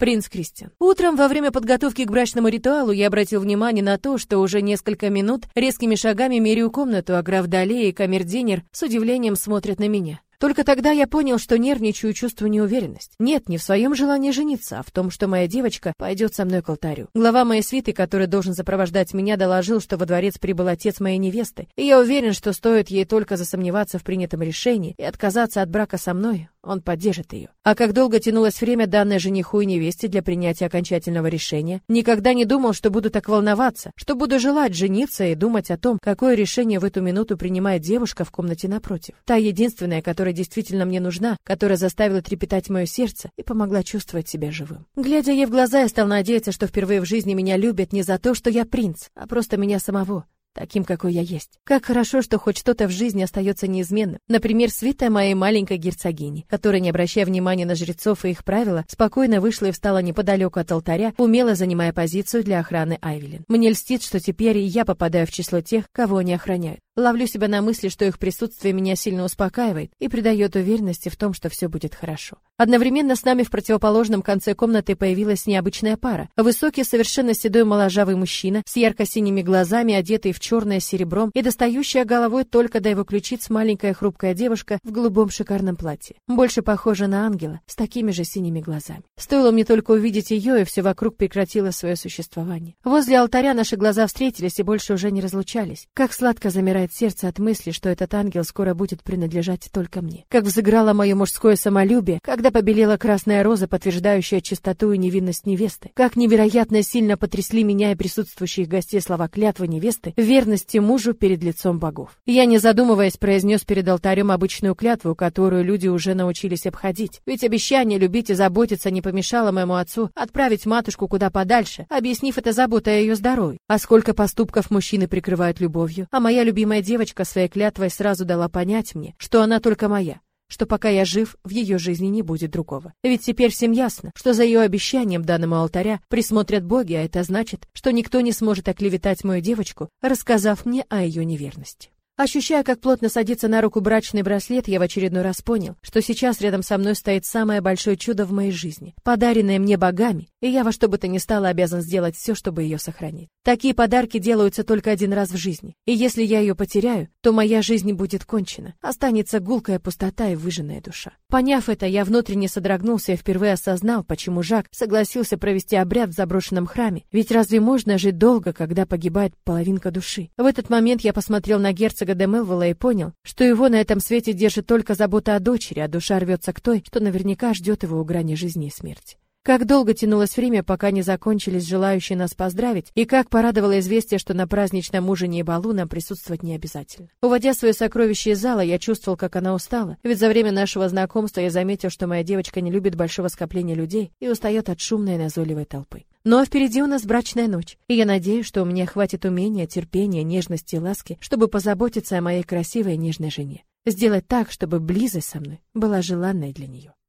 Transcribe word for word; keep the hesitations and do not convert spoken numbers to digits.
Принц Кристиан. Утром во время подготовки к брачному ритуалу я обратил внимание на то, что уже несколько минут резкими шагами меряю комнату, а граф Дале и камердинер с удивлением смотрят на меня. Только тогда я понял, что нервничаю и чувствую неуверенность. Нет, не в своем желании жениться, а в том, что моя девочка пойдет со мной к алтарю. Глава моей свиты, который должен сопровождать меня, доложил, что во дворец прибыл отец моей невесты, и я уверен, что стоит ей только засомневаться в принятом решении и отказаться от брака со мной, он поддержит ее. А как долго тянулось время, данное жениху и невесте для принятия окончательного решения, никогда не думал, что буду так волноваться, что буду желать жениться и думать о том, какое решение в эту минуту принимает девушка в комнате напротив. Та единственная, которая действительно мне нужна, которая заставила трепетать мое сердце и помогла чувствовать себя живым. Глядя ей в глаза, я стал надеяться, что впервые в жизни меня любят не за то, что я принц, а просто меня самого. Таким, какой я есть. Как хорошо, что хоть что-то в жизни остается неизменным. Например, свита моей маленькой герцогини, которая, не обращая внимания на жрецов и их правила, спокойно вышла и встала неподалеку от алтаря, умело занимая позицию для охраны Айвелин. Мне льстит, что теперь и я попадаю в число тех, кого они охраняют. Ловлю себя на мысли, что их присутствие меня сильно успокаивает и придает уверенности в том, что все будет хорошо. Одновременно с нами в противоположном конце комнаты появилась необычная пара. Высокий, совершенно седой моложавый мужчина с ярко-синими глазами, одетый в черное с серебром и достающая головой только до его ключиц маленькая хрупкая девушка в голубом шикарном платье. Больше похожа на ангела, с такими же синими глазами. Стоило мне только увидеть ее, и все вокруг прекратило свое существование. Возле алтаря наши глаза встретились и больше уже не разлучались. Как сладко замирает сердце от мысли, что этот ангел скоро будет принадлежать только мне. Как взыграло мое мужское самолюбие, когда побелела красная роза, подтверждающая чистоту и невинность невесты. Как невероятно сильно потрясли меня и присутствующих гостей слова клятвы невесты в верности мужу перед лицом богов. Я, не задумываясь, произнес перед алтарем обычную клятву, которую люди уже научились обходить. Ведь обещание любить и заботиться не помешало моему отцу отправить матушку куда подальше, объяснив это заботой о ее здоровье. А сколько поступков мужчины прикрывают любовью, а моя любимая Моя девочка своей клятвой сразу дала понять мне, что она только моя, что пока я жив, в ее жизни не будет другого. Ведь теперь всем ясно, что за ее обещанием данному алтаря присмотрят боги, а это значит, что никто не сможет оклеветать мою девочку, рассказав мне о ее неверности. Ощущая, как плотно садится на руку брачный браслет, я в очередной раз понял, что сейчас рядом со мной стоит самое большое чудо в моей жизни, подаренное мне богами, и я во что бы то ни стало обязан сделать все, чтобы ее сохранить. Такие подарки делаются только один раз в жизни, и если я ее потеряю, то моя жизнь будет кончена, останется гулкая пустота и выжженная душа. Поняв это, я внутренне содрогнулся и впервые осознал, почему Жак согласился провести обряд в заброшенном храме, ведь разве можно жить долго, когда погибает половинка души? В этот момент я посмотрел на герцога де Мелвилла и понял, что его на этом свете держит только забота о дочери, а душа рвется к той, что наверняка ждет его у грани жизни и смерти. Как долго тянулось время, пока не закончились желающие нас поздравить, и как порадовало известие, что на праздничном ужине и балу нам присутствовать не обязательно. Уводя свое сокровище из зала, я чувствовал, как она устала, ведь за время нашего знакомства я заметил, что моя девочка не любит большого скопления людей и устает от шумной и назойливой толпы. Но впереди у нас брачная ночь, и я надеюсь, что у меня хватит умения, терпения, нежности и ласки, чтобы позаботиться о моей красивой и нежной жене. Сделать так, чтобы близость со мной была желанной для нее.